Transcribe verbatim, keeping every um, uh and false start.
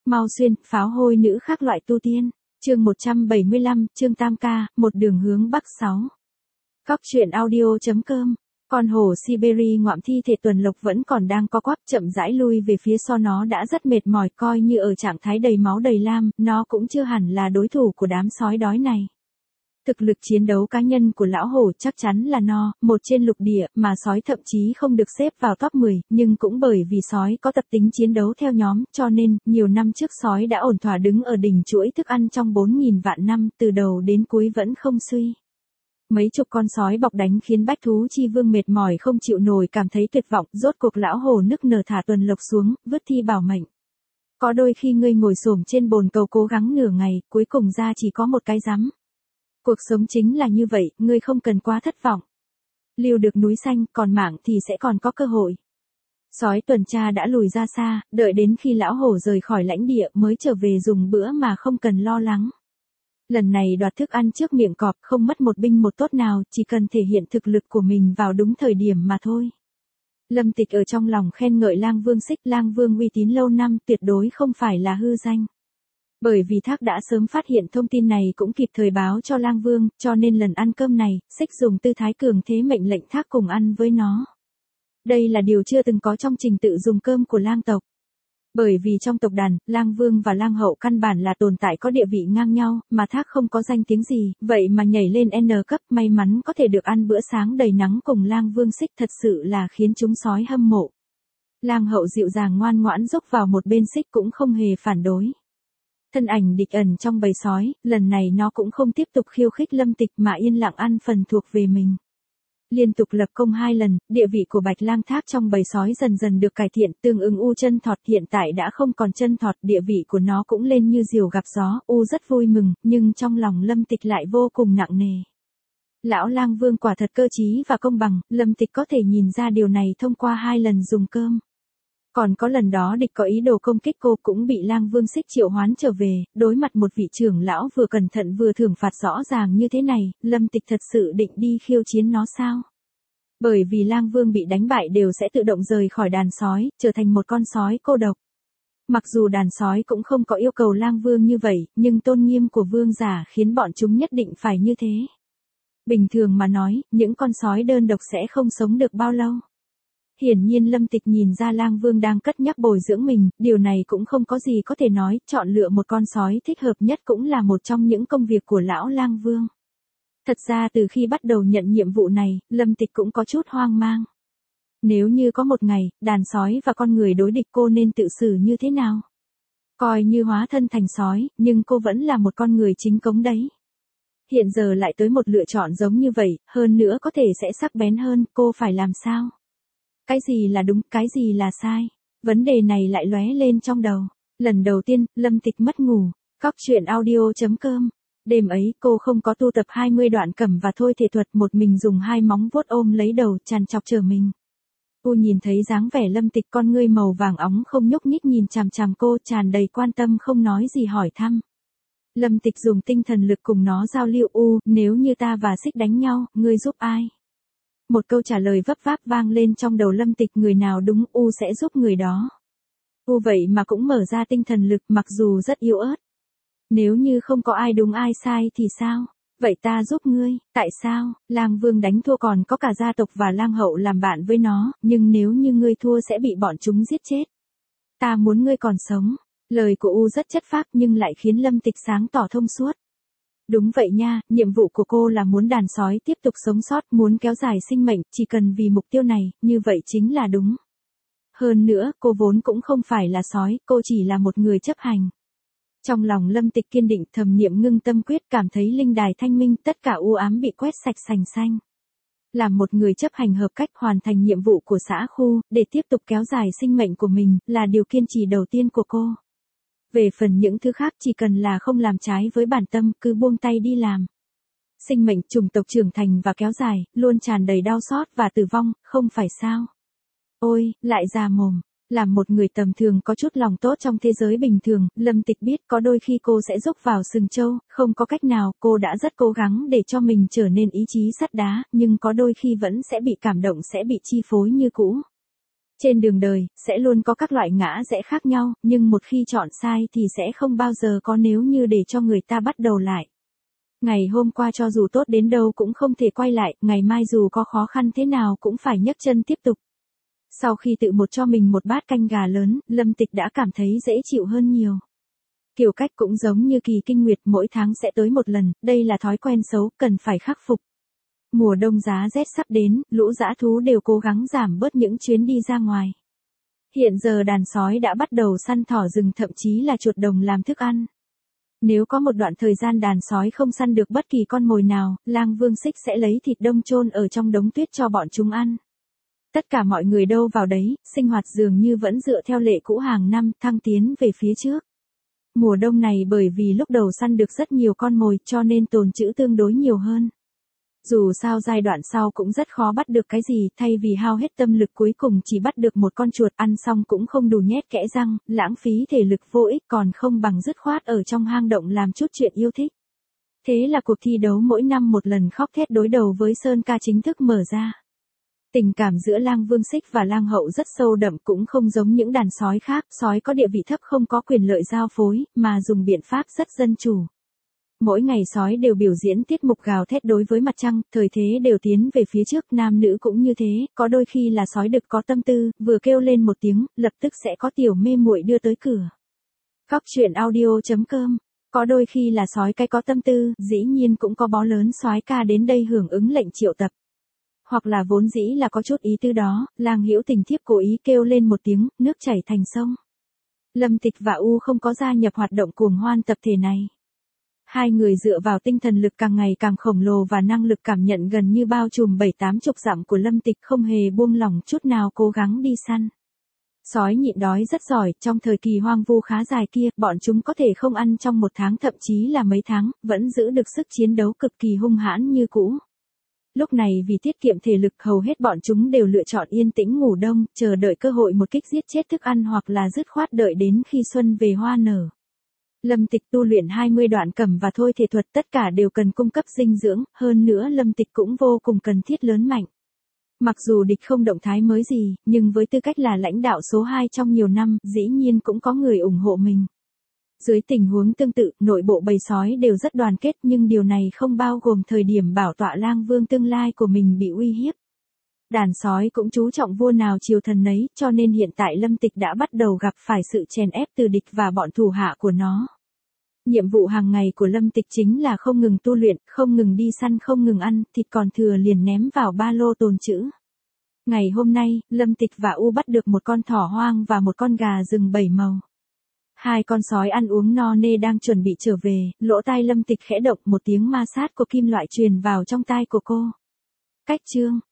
Mau xuyên, pháo hôi nữ khác loại tu tiên. Chương một trăm bảy mươi lăm, chương tam ca, một đường hướng bắc sáu. Góc truyện audio.com. Con hổ Siberia ngoạm thi thể tuần lộc vẫn còn đang co quắp chậm rãi lui về phía sau, nó đã rất mệt mỏi, coi như ở trạng thái đầy máu đầy lam, nó cũng chưa hẳn là đối thủ của đám sói đói này. Thực lực chiến đấu cá nhân của lão hổ chắc chắn là no, một trên lục địa, mà sói thậm chí không được xếp vào top mười, nhưng cũng bởi vì sói có tập tính chiến đấu theo nhóm, cho nên, nhiều năm trước sói đã ổn thỏa đứng ở đỉnh chuỗi thức ăn trong bốn nghìn vạn năm, từ đầu đến cuối vẫn không suy. Mấy chục con sói bọc đánh khiến bách thú chi vương mệt mỏi không chịu nổi, cảm thấy tuyệt vọng, rốt cuộc lão hổ nức nở thả tuần lộc xuống, vứt thi bảo mệnh. Có đôi khi ngươi ngồi xổm trên bồn cầu cố gắng nửa ngày, cuối cùng ra chỉ có một cái rắm. Cuộc sống chính là như vậy, ngươi không cần quá thất vọng. Lưu được núi xanh, còn mạng thì sẽ còn có cơ hội. Sói tuần tra đã lùi ra xa, đợi đến khi lão hổ rời khỏi lãnh địa mới trở về dùng bữa mà không cần lo lắng. Lần này đoạt thức ăn trước miệng cọp, không mất một binh một tốt nào, chỉ cần thể hiện thực lực của mình vào đúng thời điểm mà thôi. Lâm Tịch ở trong lòng khen ngợi Lang Vương Xích, Lang Vương uy tín lâu năm, tuyệt đối không phải là hư danh. Bởi vì Thác đã sớm phát hiện thông tin này cũng kịp thời báo cho Lang Vương, cho nên lần ăn cơm này, Xích dùng tư thái cường thế mệnh lệnh Thác cùng ăn với nó. Đây là điều chưa từng có trong trình tự dùng cơm của Lang tộc. Bởi vì trong tộc đàn, Lang Vương và Lang Hậu căn bản là tồn tại có địa vị ngang nhau, mà Thác không có danh tiếng gì, vậy mà nhảy lên N cấp, may mắn có thể được ăn bữa sáng đầy nắng cùng Lang Vương Xích, thật sự là khiến chúng sói hâm mộ. Lang Hậu dịu dàng ngoan ngoãn dốc vào một bên, Xích cũng không hề phản đối. Thân ảnh địch ẩn trong bầy sói, lần này nó cũng không tiếp tục khiêu khích Lâm Tịch mà yên lặng ăn phần thuộc về mình. Liên tục lập công hai lần, địa vị của Bạch Lang Thác trong bầy sói dần dần được cải thiện, tương ứng U chân thọt hiện tại đã không còn chân thọt, địa vị của nó cũng lên như diều gặp gió, U rất vui mừng, nhưng trong lòng Lâm Tịch lại vô cùng nặng nề. Lão Lang Vương quả thật cơ trí và công bằng, Lâm Tịch có thể nhìn ra điều này thông qua hai lần dùng cơm. Còn có lần đó địch có ý đồ công kích cô cũng bị Lang Vương Xích triệu hoán trở về, đối mặt một vị trưởng lão vừa cẩn thận vừa thưởng phạt rõ ràng như thế này, Lâm Tịch thật sự định đi khiêu chiến nó sao? Bởi vì Lang Vương bị đánh bại đều sẽ tự động rời khỏi đàn sói, trở thành một con sói cô độc. Mặc dù đàn sói cũng không có yêu cầu Lang Vương như vậy, nhưng tôn nghiêm của vương giả khiến bọn chúng nhất định phải như thế. Bình thường mà nói, những con sói đơn độc sẽ không sống được bao lâu. Hiển nhiên Lâm Tịch nhìn ra Lang Vương đang cất nhắc bồi dưỡng mình, điều này cũng không có gì có thể nói, chọn lựa một con sói thích hợp nhất cũng là một trong những công việc của lão Lang Vương. Thật ra từ khi bắt đầu nhận nhiệm vụ này, Lâm Tịch cũng có chút hoang mang. Nếu như có một ngày, đàn sói và con người đối địch cô nên tự xử như thế nào? Coi như hóa thân thành sói, nhưng cô vẫn là một con người chính cống đấy. Hiện giờ lại tới một lựa chọn giống như vậy, hơn nữa có thể sẽ sắc bén hơn, cô phải làm sao? Cái gì là đúng, cái gì là sai? Vấn đề này lại lóe lên trong đầu. Lần đầu tiên, Lâm Tịch mất ngủ. Góc truyện audio.com. Đêm ấy, cô không có tu tập hai mươi đoạn cẩm và thôi thể thuật, một mình dùng hai móng vuốt ôm lấy đầu, trằn trọc trở mình. Cô nhìn thấy dáng vẻ Lâm Tịch, con ngươi màu vàng óng không nhúc nhích nhìn chằm chằm cô, tràn đầy quan tâm không nói gì hỏi thăm. Lâm Tịch dùng tinh thần lực cùng nó giao lưu. U, nếu như ta và Xích đánh nhau, ngươi giúp ai? Một câu trả lời vấp váp vang lên trong đầu Lâm Tịch, người nào đúng, U sẽ giúp người đó. U vậy mà cũng mở ra tinh thần lực, mặc dù rất yếu ớt. Nếu như không có ai đúng ai sai thì sao? Vậy ta giúp ngươi, tại sao? Lang Vương đánh thua còn có cả gia tộc và Lang Hậu làm bạn với nó, nhưng nếu như ngươi thua sẽ bị bọn chúng giết chết. Ta muốn ngươi còn sống. Lời của U rất chất phác nhưng lại khiến Lâm Tịch sáng tỏ thông suốt. Đúng vậy nha, nhiệm vụ của cô là muốn đàn sói tiếp tục sống sót, muốn kéo dài sinh mệnh, chỉ cần vì mục tiêu này, như vậy chính là đúng. Hơn nữa, cô vốn cũng không phải là sói, cô chỉ là một người chấp hành. Trong lòng Lâm Tịch kiên định, thầm niệm ngưng tâm quyết, cảm thấy linh đài thanh minh, tất cả u ám bị quét sạch sành xanh. Làm một người chấp hành hợp cách hoàn thành nhiệm vụ của xã khu, để tiếp tục kéo dài sinh mệnh của mình, là điều kiên trì đầu tiên của cô. Về phần những thứ khác chỉ cần là không làm trái với bản tâm, cứ buông tay đi làm. Sinh mệnh chủng tộc trưởng thành và kéo dài, luôn tràn đầy đau xót và tử vong, không phải sao? Ôi, lại già mồm. Làm một người tầm thường có chút lòng tốt trong thế giới bình thường, Lâm Tịch biết có đôi khi cô sẽ rúc vào sừng trâu, không có cách nào, cô đã rất cố gắng để cho mình trở nên ý chí sắt đá, nhưng có đôi khi vẫn sẽ bị cảm động, sẽ bị chi phối như cũ. Trên đường đời, sẽ luôn có các loại ngã rẽ khác nhau, nhưng một khi chọn sai thì sẽ không bao giờ có nếu như để cho người ta bắt đầu lại. Ngày hôm qua cho dù tốt đến đâu cũng không thể quay lại, ngày mai dù có khó khăn thế nào cũng phải nhấc chân tiếp tục. Sau khi tự một cho mình một bát canh gà lớn, Lâm Tịch đã cảm thấy dễ chịu hơn nhiều. Kiểu cách cũng giống như kỳ kinh nguyệt, mỗi tháng sẽ tới một lần, đây là thói quen xấu, cần phải khắc phục. Mùa đông giá rét sắp đến, lũ dã thú đều cố gắng giảm bớt những chuyến đi ra ngoài. Hiện giờ đàn sói đã bắt đầu săn thỏ rừng, thậm chí là chuột đồng làm thức ăn. Nếu có một đoạn thời gian đàn sói không săn được bất kỳ con mồi nào, Lang Vương Xích sẽ lấy thịt đông chôn ở trong đống tuyết cho bọn chúng ăn. Tất cả mọi người đâu vào đấy, sinh hoạt dường như vẫn dựa theo lệ cũ hàng năm, thăng tiến về phía trước. Mùa đông này bởi vì lúc đầu săn được rất nhiều con mồi cho nên tồn trữ tương đối nhiều hơn. Dù sao giai đoạn sau cũng rất khó bắt được cái gì, thay vì hao hết tâm lực cuối cùng chỉ bắt được một con chuột, ăn xong cũng không đủ nhét kẽ răng, lãng phí thể lực vô ích, còn không bằng dứt khoát ở trong hang động làm chút chuyện yêu thích. Thế là cuộc thi đấu mỗi năm một lần khóc thét đối đầu với Sơn Ca chính thức mở ra. Tình cảm giữa Lang Vương Xích và Lang Hậu rất sâu đậm, cũng không giống những đàn sói khác, sói có địa vị thấp không có quyền lợi giao phối, mà dùng biện pháp rất dân chủ. Mỗi ngày sói đều biểu diễn tiết mục gào thét đối với mặt trăng, thời thế đều tiến về phía trước, nam nữ cũng như thế, có đôi khi là sói đực có tâm tư, vừa kêu lên một tiếng, lập tức sẽ có tiểu mê muội đưa tới cửa. Cóc truyện audio chấm com. Có đôi khi là sói cái có tâm tư, dĩ nhiên cũng có bó lớn soái ca đến đây hưởng ứng lệnh triệu tập. Hoặc là vốn dĩ là có chút ý tư đó, Lang Hữu Tình thiếp cố ý kêu lên một tiếng, nước chảy thành sông. Lâm Tịch và U không có gia nhập hoạt động cuồng hoan tập thể này. Hai người dựa vào tinh thần lực càng ngày càng khổng lồ và năng lực cảm nhận gần như bao trùm bảy tám chục dặm của Lâm Tịch, không hề buông lỏng chút nào cố gắng đi săn. Sói nhịn đói rất giỏi, trong thời kỳ hoang vu khá dài kia, bọn chúng có thể không ăn trong một tháng thậm chí là mấy tháng, vẫn giữ được sức chiến đấu cực kỳ hung hãn như cũ. Lúc này vì tiết kiệm thể lực, hầu hết bọn chúng đều lựa chọn yên tĩnh ngủ đông, chờ đợi cơ hội một kích giết chết thức ăn hoặc là dứt khoát đợi đến khi xuân về hoa nở. Lâm Tịch tu luyện hai mươi đoạn cầm và thôi thể thuật, tất cả đều cần cung cấp dinh dưỡng, hơn nữa Lâm Tịch cũng vô cùng cần thiết lớn mạnh. Mặc dù địch không động thái mới gì, nhưng với tư cách là lãnh đạo số hai trong nhiều năm, dĩ nhiên cũng có người ủng hộ mình. Dưới tình huống tương tự, nội bộ bầy sói đều rất đoàn kết, nhưng điều này không bao gồm thời điểm bảo tọa Lang Vương tương lai của mình bị uy hiếp. Đàn sói cũng chú trọng vua nào chiều thần nấy, cho nên hiện tại Lâm Tịch đã bắt đầu gặp phải sự chèn ép từ địch và bọn thủ hạ của nó. Nhiệm vụ hàng ngày của Lâm Tịch chính là không ngừng tu luyện, không ngừng đi săn, không ngừng ăn, thịt còn thừa liền ném vào ba lô tồn trữ. Ngày hôm nay, Lâm Tịch và U bắt được một con thỏ hoang và một con gà rừng bảy màu. Hai con sói ăn uống no nê đang chuẩn bị trở về, lỗ tai Lâm Tịch khẽ động, một tiếng ma sát của kim loại truyền vào trong tai của cô. Cách chương